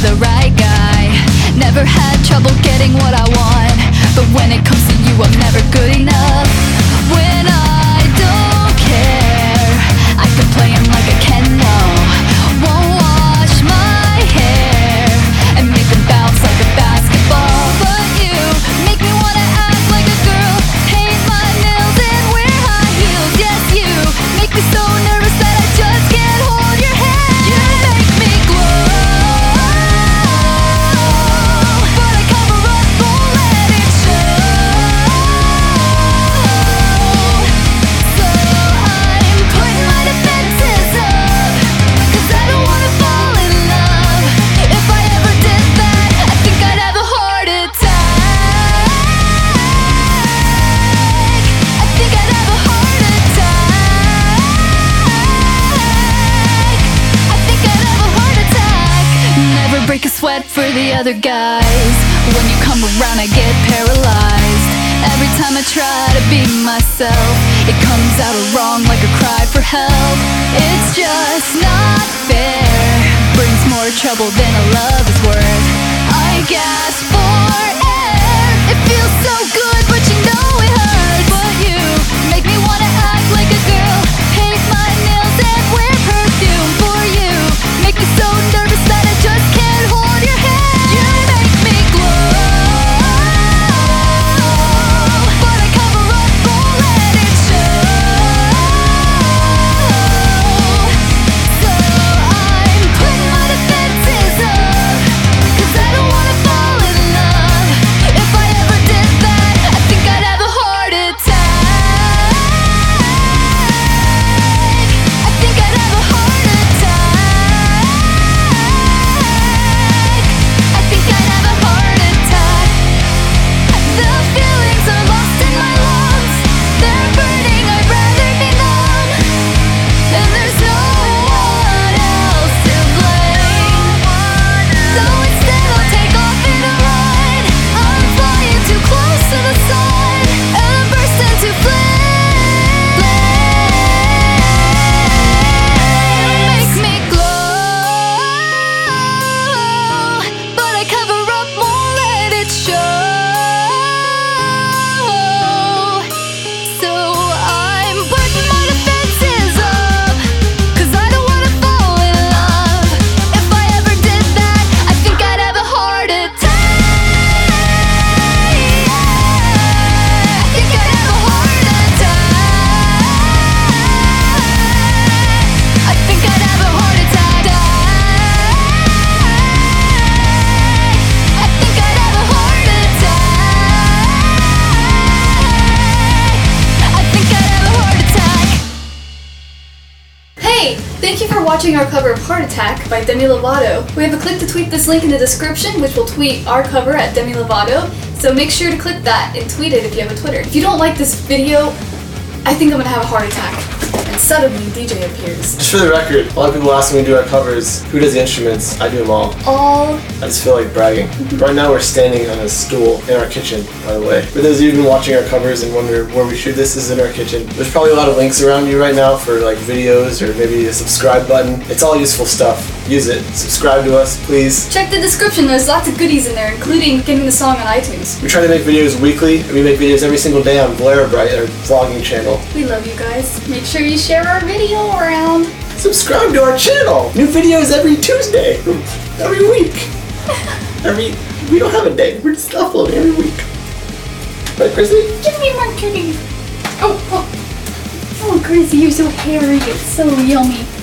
the right guy. Never had trouble getting what I want, but when it comes to you, I'm never good enough. When I don't care, I can play him like a Ken-Lo. Won't wash my hair and make them bounce like a basketball. But you make me wanna act like a girl, paint my nails and wear high heels. Yes, you make me so nervous that I just can't hold your hand. You make me glow, but I cover up, won't let it show. So I'm putting my defenses up, 'cause I don't wanna fall in love. If I ever did that, I think I'd have a heart attack. I think I'd have a heart attack. I think I'd have a heart attack. Never break a sweat for the other guys. When you come around, I get paralyzed. Every time I try to be myself, it comes out wrong like a cry for help. It's just not fair. Brings more trouble than a love is worth. I gasp for air. It feels so good, but you know it hurts. But you make me wanna act like a girl, paint my nails and wear perfume. For you make me so nervous that I just can't hold your hand. You make me glow, but I cover up, won't let it show. So I'm putting my defenses up, 'cause I don't wanna fall in love. If I ever did that, I think I'd have a heart attack. I think I'd have a heart attack. I think I'd have a heart attack. The feelings are lost in my lungs. They're burning, I'd rather be numb. And there's no one else to blame. So instead I'll take off in a run. I'm flying too close to the sun, and I'm burst into flame. Make me glow, but I cover up, won't let it show. So I'm putting my defenses up, 'cause I don't wanna fall in love. If I ever did that, I think I'd have a heart attack. I think I'd have a heart attack. I think I'd have a heart attack. I think I'd have a heart attack. I think I'd have a heart attack. Hey! Thank you for watching our cover of Heart Attack by Demi Lovato. We have a click to tweet this link in the description, which will tweet our cover at Demi Lovato. So make sure to click that and tweet it if you have a Twitter. If you don't like this video, I think I'm gonna have a heart attack. And suddenly DJ appears. Just for the record, a lot of people ask when we do our covers, who does the instruments? I do them all. All I just feel like bragging. Right now we're standing on a stool in our kitchen, by the way. For those of you who've been watching our covers and wonder where we shoot this, is in our kitchen. There's probably a lot of links around you right now for like videos or maybe a subscribe button. It's all useful stuff. Use it. Subscribe to us, please. check the description, there's lots of goodies in there, including getting the song on iTunes. We try to make videos weekly, and we make videos every single day on Valera Bright, our vlogging channel. We love you guys. Make sure you share our video around. Subscribe to our channel! New videos every Tuesday! Every week! We don't have a day, we're just uploading every week. Right, Chrissy? Give me my kitty. Oh, Chrissy, you're so hairy. It's so yummy.